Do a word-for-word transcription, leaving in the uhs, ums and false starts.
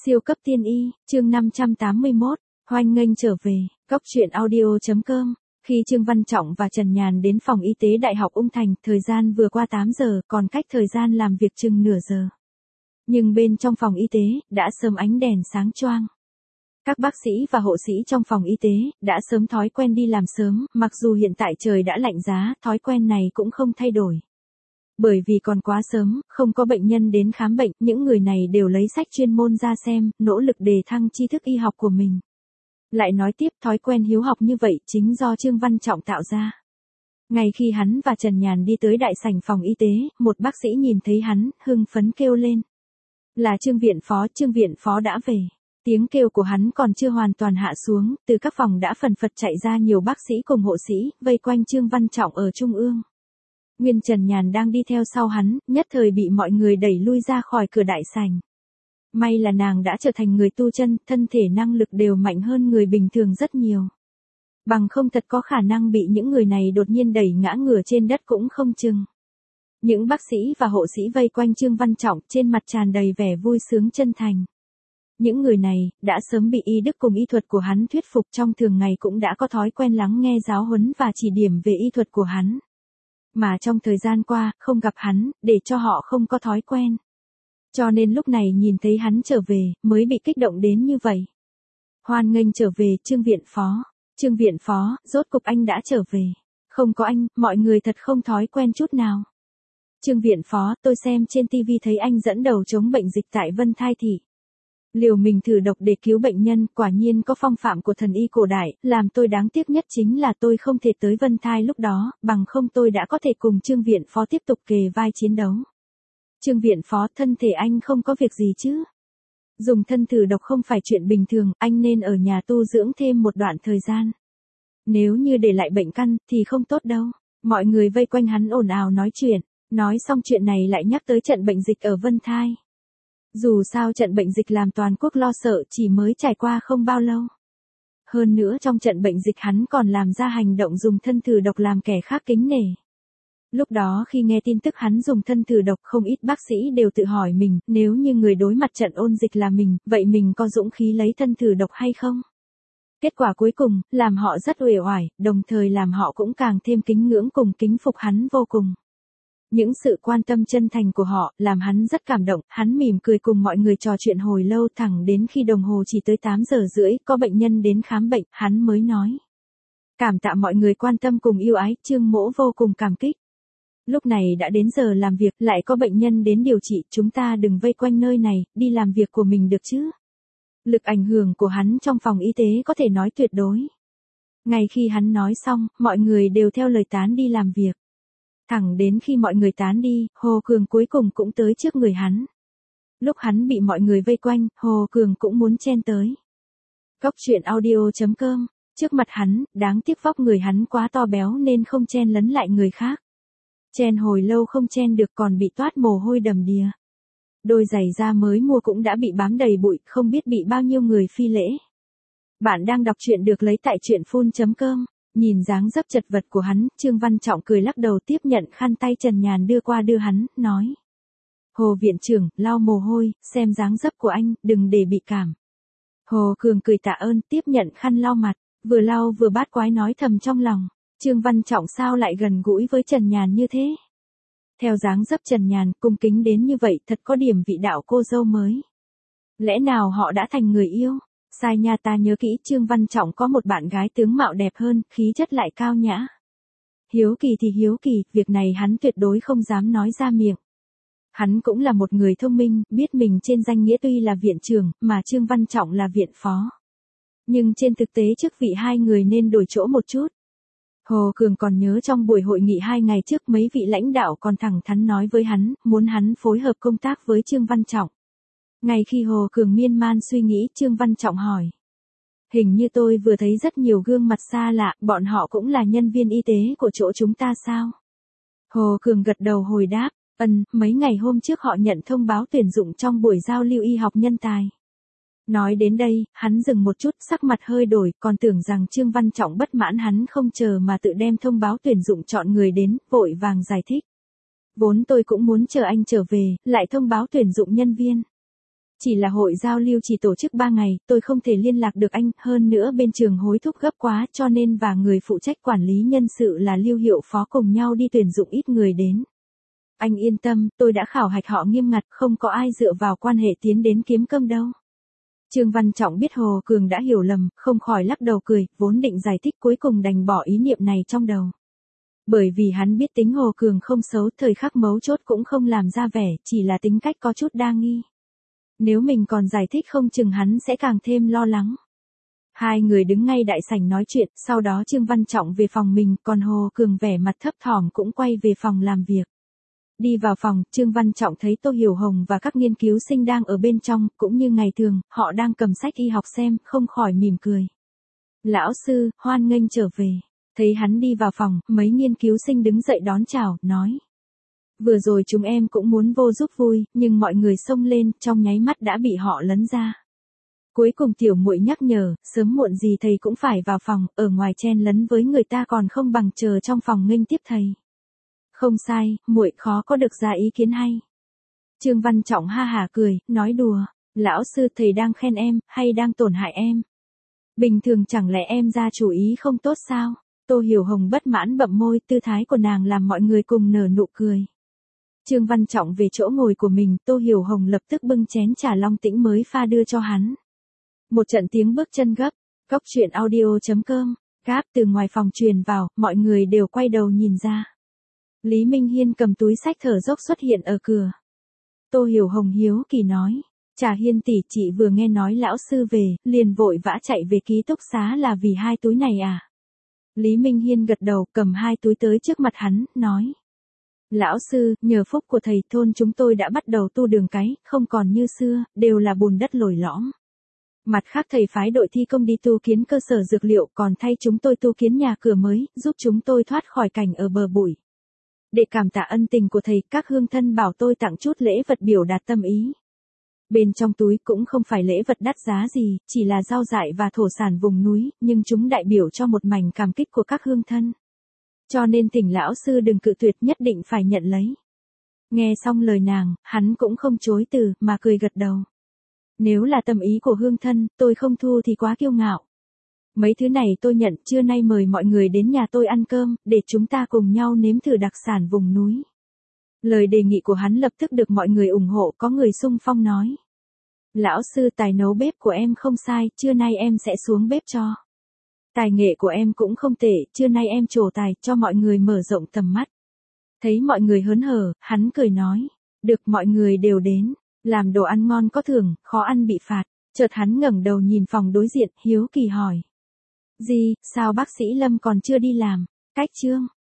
Siêu cấp tiên y, chương năm trăm tám mươi mốt, hoan nghênh trở về, góc truyện audio.com. Khi Trương Văn Trọng và Trần Nhàn đến phòng y tế Đại học Ung Thành, thời gian vừa qua tám giờ, còn cách thời gian làm việc chừng nửa giờ. Nhưng bên trong phòng y tế, đã sớm ánh đèn sáng choang. Các bác sĩ và hộ sĩ trong phòng y tế, đã sớm thói quen đi làm sớm, mặc dù hiện tại trời đã lạnh giá, thói quen này cũng không thay đổi. Bởi vì còn quá sớm, không có bệnh nhân đến khám bệnh, những người này đều lấy sách chuyên môn ra xem, nỗ lực đề thăng tri thức y học của mình. Lại nói tiếp, thói quen hiếu học như vậy chính do Trương Văn Trọng tạo ra. Ngay khi hắn và Trần Nhàn đi tới đại sảnh phòng y tế, một bác sĩ nhìn thấy hắn, hưng phấn kêu lên. Là Trương viện phó, Trương viện phó đã về. Tiếng kêu của hắn còn chưa hoàn toàn hạ xuống, từ các phòng đã phần phật chạy ra nhiều bác sĩ cùng hộ sĩ, vây quanh Trương Văn Trọng ở trung ương. Nguyên Trần Nhàn đang đi theo sau hắn, nhất thời bị mọi người đẩy lui ra khỏi cửa đại sảnh. May là nàng đã trở thành người tu chân, thân thể năng lực đều mạnh hơn người bình thường rất nhiều. Bằng không thật có khả năng bị những người này đột nhiên đẩy ngã ngửa trên đất cũng không chừng. Những bác sĩ và hộ sĩ vây quanh Trương Văn Trọng, trên mặt tràn đầy vẻ vui sướng chân thành. Những người này, đã sớm bị y đức cùng y thuật của hắn thuyết phục, trong thường ngày cũng đã có thói quen lắng nghe giáo huấn và chỉ điểm về y thuật của hắn. Mà trong thời gian qua, không gặp hắn, để cho họ không có thói quen. Cho nên lúc này nhìn thấy hắn trở về, mới bị kích động đến như vậy. Hoan nghênh trở về, Trương viện phó. Trương viện phó, rốt cục anh đã trở về. Không có anh, mọi người thật không thói quen chút nào. Trương viện phó, tôi xem trên ti vi thấy anh dẫn đầu chống bệnh dịch tại Vân Thai Thị. Liều mình thử độc để cứu bệnh nhân, quả nhiên có phong phạm của thần y cổ đại, làm tôi đáng tiếc nhất chính là tôi không thể tới Vân Thai lúc đó, bằng không tôi đã có thể cùng Trương viện phó tiếp tục kề vai chiến đấu. Trương viện phó, thân thể anh không có việc gì chứ? Dùng thân thử độc không phải chuyện bình thường, anh nên ở nhà tu dưỡng thêm một đoạn thời gian. Nếu như để lại bệnh căn, thì không tốt đâu. Mọi người vây quanh hắn ồn ào nói chuyện, nói xong chuyện này lại nhắc tới trận bệnh dịch ở Vân Thai. Dù sao trận bệnh dịch làm toàn quốc lo sợ chỉ mới trải qua không bao lâu. Hơn nữa trong trận bệnh dịch hắn còn làm ra hành động dùng thân thử độc làm kẻ khác kính nể. Lúc đó khi nghe tin tức hắn dùng thân thử độc, không ít bác sĩ đều tự hỏi mình, nếu như người đối mặt trận ôn dịch là mình, vậy mình có dũng khí lấy thân thử độc hay không? Kết quả cuối cùng, làm họ rất uể oải, đồng thời làm họ cũng càng thêm kính ngưỡng cùng kính phục hắn vô cùng. Những sự quan tâm chân thành của họ, làm hắn rất cảm động, hắn mỉm cười cùng mọi người trò chuyện hồi lâu, thẳng đến khi đồng hồ chỉ tới tám giờ rưỡi, có bệnh nhân đến khám bệnh, hắn mới nói. Cảm tạ mọi người quan tâm cùng yêu ái, Trương mỗ vô cùng cảm kích. Lúc này đã đến giờ làm việc, lại có bệnh nhân đến điều trị, chúng ta đừng vây quanh nơi này, đi làm việc của mình được chứ. Lực ảnh hưởng của hắn trong phòng y tế có thể nói tuyệt đối. Ngay khi hắn nói xong, mọi người đều theo lời tán đi làm việc. Thẳng đến khi mọi người tán đi, Hồ Cường cuối cùng cũng tới trước người hắn. Lúc hắn bị mọi người vây quanh, Hồ Cường cũng muốn chen tới. Góc truyện audio.com, trước mặt hắn, đáng tiếc vóc người hắn quá to béo nên không chen lấn lại người khác. Chen hồi lâu không chen được còn bị toát mồ hôi đầm đìa. Đôi giày da mới mua cũng đã bị bám đầy bụi, không biết bị bao nhiêu người phi lễ. Bạn đang đọc truyện được lấy tại truyện phun chấm com. Nhìn dáng dấp chật vật của hắn, Trương Văn Trọng cười lắc đầu tiếp nhận khăn tay Trần Nhàn đưa qua đưa hắn, nói. Hồ viện trưởng, lau mồ hôi, xem dáng dấp của anh, đừng để bị cảm. Hồ Cường cười tạ ơn, tiếp nhận khăn lau mặt, vừa lau vừa bát quái nói thầm trong lòng. Trương Văn Trọng sao lại gần gũi với Trần Nhàn như thế? Theo dáng dấp Trần Nhàn, cung kính đến như vậy, thật có điểm vị đạo cô dâu mới. Lẽ nào họ đã thành người yêu? Sai nha, ta nhớ kỹ Trương Văn Trọng có một bạn gái tướng mạo đẹp hơn, khí chất lại cao nhã. Hiếu kỳ thì hiếu kỳ, việc này hắn tuyệt đối không dám nói ra miệng. Hắn cũng là một người thông minh, biết mình trên danh nghĩa tuy là viện trưởng, mà Trương Văn Trọng là viện phó. Nhưng trên thực tế chức vị hai người nên đổi chỗ một chút. Hồ Cường còn nhớ trong buổi hội nghị hai ngày trước mấy vị lãnh đạo còn thẳng thắn nói với hắn, muốn hắn phối hợp công tác với Trương Văn Trọng. Ngay khi Hồ Cường miên man suy nghĩ, Trương Văn Trọng hỏi. Hình như tôi vừa thấy rất nhiều gương mặt xa lạ, bọn họ cũng là nhân viên y tế của chỗ chúng ta sao? Hồ Cường gật đầu hồi đáp, ừm, mấy ngày hôm trước họ nhận thông báo tuyển dụng trong buổi giao lưu y học nhân tài. Nói đến đây, hắn dừng một chút, sắc mặt hơi đổi, còn tưởng rằng Trương Văn Trọng bất mãn hắn không chờ mà tự đem thông báo tuyển dụng chọn người đến, vội vàng giải thích. Vốn tôi cũng muốn chờ anh trở về, lại thông báo tuyển dụng nhân viên. Chỉ là hội giao lưu chỉ tổ chức ba ngày, tôi không thể liên lạc được anh, hơn nữa bên trường hối thúc gấp quá cho nên và người phụ trách quản lý nhân sự là Lưu Hiệu Phó cùng nhau đi tuyển dụng ít người đến. Anh yên tâm, tôi đã khảo hạch họ nghiêm ngặt, không có ai dựa vào quan hệ tiến đến kiếm cơm đâu. Trương Văn Trọng biết Hồ Cường đã hiểu lầm, không khỏi lắc đầu cười, vốn định giải thích cuối cùng đành bỏ ý niệm này trong đầu. Bởi vì hắn biết tính Hồ Cường không xấu, thời khắc mấu chốt cũng không làm ra vẻ, chỉ là tính cách có chút đa nghi. Nếu mình còn giải thích không chừng hắn sẽ càng thêm lo lắng. Hai người đứng ngay đại sảnh nói chuyện, sau đó Trương Văn Trọng về phòng mình, còn Hồ Cường vẻ mặt thấp thỏm cũng quay về phòng làm việc. Đi vào phòng, Trương Văn Trọng thấy Tô Hiểu Hồng và các nghiên cứu sinh đang ở bên trong, cũng như ngày thường, họ đang cầm sách y học xem, không khỏi mỉm cười. Lão sư, hoan nghênh trở về. Thấy hắn đi vào phòng, mấy nghiên cứu sinh đứng dậy đón chào, nói. Vừa rồi chúng em cũng muốn vô giúp vui, nhưng mọi người xông lên, trong nháy mắt đã bị họ lấn ra. Cuối cùng tiểu muội nhắc nhở, sớm muộn gì thầy cũng phải vào phòng, ở ngoài chen lấn với người ta còn không bằng chờ trong phòng nghênh tiếp thầy. Không sai, muội khó có được ra ý kiến hay. Trương Văn Trọng ha hả cười, nói đùa, lão sư thầy đang khen em, hay đang tổn hại em? Bình thường chẳng lẽ em ra chủ ý không tốt sao? Tô Hiểu Hồng bất mãn bậm môi, tư thái của nàng làm mọi người cùng nở nụ cười. Trương Văn Trọng về chỗ ngồi của mình, Tô Hiểu Hồng lập tức bưng chén trà long tĩnh mới pha đưa cho hắn. Một trận tiếng bước chân gấp, Cóc truyện audio chấm com, gáp từ ngoài phòng truyền vào, mọi người đều quay đầu nhìn ra. Lý Minh Hiên cầm túi sách thở dốc xuất hiện ở cửa. Tô Hiểu Hồng hiếu kỳ nói, Trà Hiên tỷ, chị vừa nghe nói lão sư về, liền vội vã chạy về ký túc xá là vì hai túi này à? Lý Minh Hiên gật đầu, cầm hai túi tới trước mặt hắn, nói. Lão sư, nhờ phúc của thầy, thôn chúng tôi đã bắt đầu tu đường cái, không còn như xưa, đều là bùn đất lồi lõm. Mặt khác thầy phái đội thi công đi tu kiến cơ sở dược liệu, còn thay chúng tôi tu kiến nhà cửa mới, giúp chúng tôi thoát khỏi cảnh ở bờ bụi. Để cảm tạ ân tình của thầy, các hương thân bảo tôi tặng chút lễ vật biểu đạt tâm ý. Bên trong túi cũng không phải lễ vật đắt giá gì, chỉ là rau dại và thổ sản vùng núi, nhưng chúng đại biểu cho một mảnh cảm kích của các hương thân. Cho nên thỉnh lão sư đừng cự tuyệt, nhất định phải nhận lấy. Nghe xong lời nàng, hắn cũng không chối từ, mà cười gật đầu. Nếu là tâm ý của hương thân, tôi không thu thì quá kiêu ngạo. Mấy thứ này tôi nhận, trưa nay mời mọi người đến nhà tôi ăn cơm, để chúng ta cùng nhau nếm thử đặc sản vùng núi. Lời đề nghị của hắn lập tức được mọi người ủng hộ, có người xung phong nói. Lão sư, tài nấu bếp của em không sai, trưa nay em sẽ xuống bếp cho. Tài nghệ của em cũng không tệ, trưa nay em trổ tài, cho mọi người mở rộng tầm mắt. Thấy mọi người hớn hở, hắn cười nói. Được, mọi người đều đến, làm đồ ăn ngon có thưởng, khó ăn bị phạt. Chợt hắn ngẩng đầu nhìn phòng đối diện, hiếu kỳ hỏi. Gì, sao bác sĩ Lâm còn chưa đi làm? Cách chương.